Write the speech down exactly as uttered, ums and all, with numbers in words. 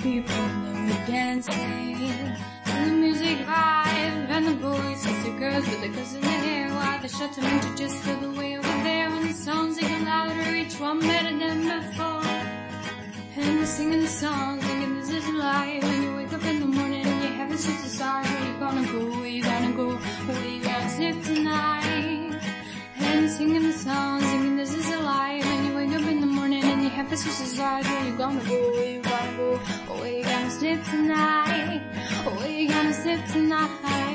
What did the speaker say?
people and then we're dancing to the music vibe and the boys kiss the girls with the girls in their hair while they shut them into just feel the way over there and the songs they get louder, each one better than before. And they're singing the song, thinking this is life. When you wake up in the morning and you haven't seen the stars, where you gonna go, where you gonna go, where you gonna sleep tonight? And they're singing the song, thinking this is a life. When you wake up in the morning and you haven't seen the stars, where you gonna go, where you gonna go, where you gonna sleep tonight? Where you gonna sleep tonight?